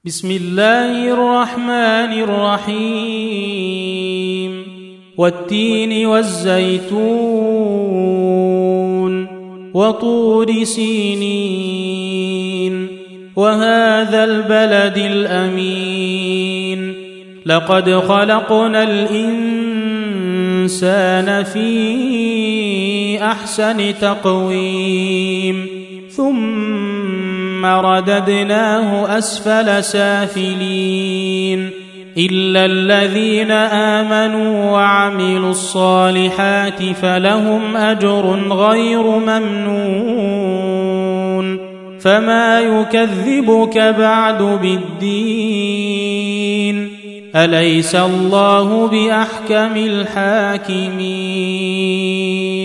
بسم الله الرحمن الرحيم والتين والزيتون وطور سينين وهذا البلد الأمين لقد خلقنا الإنسان في أحسن تقويم ثم رددناه أسفل سافلين إلا الذين آمنوا وعملوا الصالحات فلهم أجر غير ممنون فما يكذبك بعد بالدين أليس الله بأحكم الحاكمين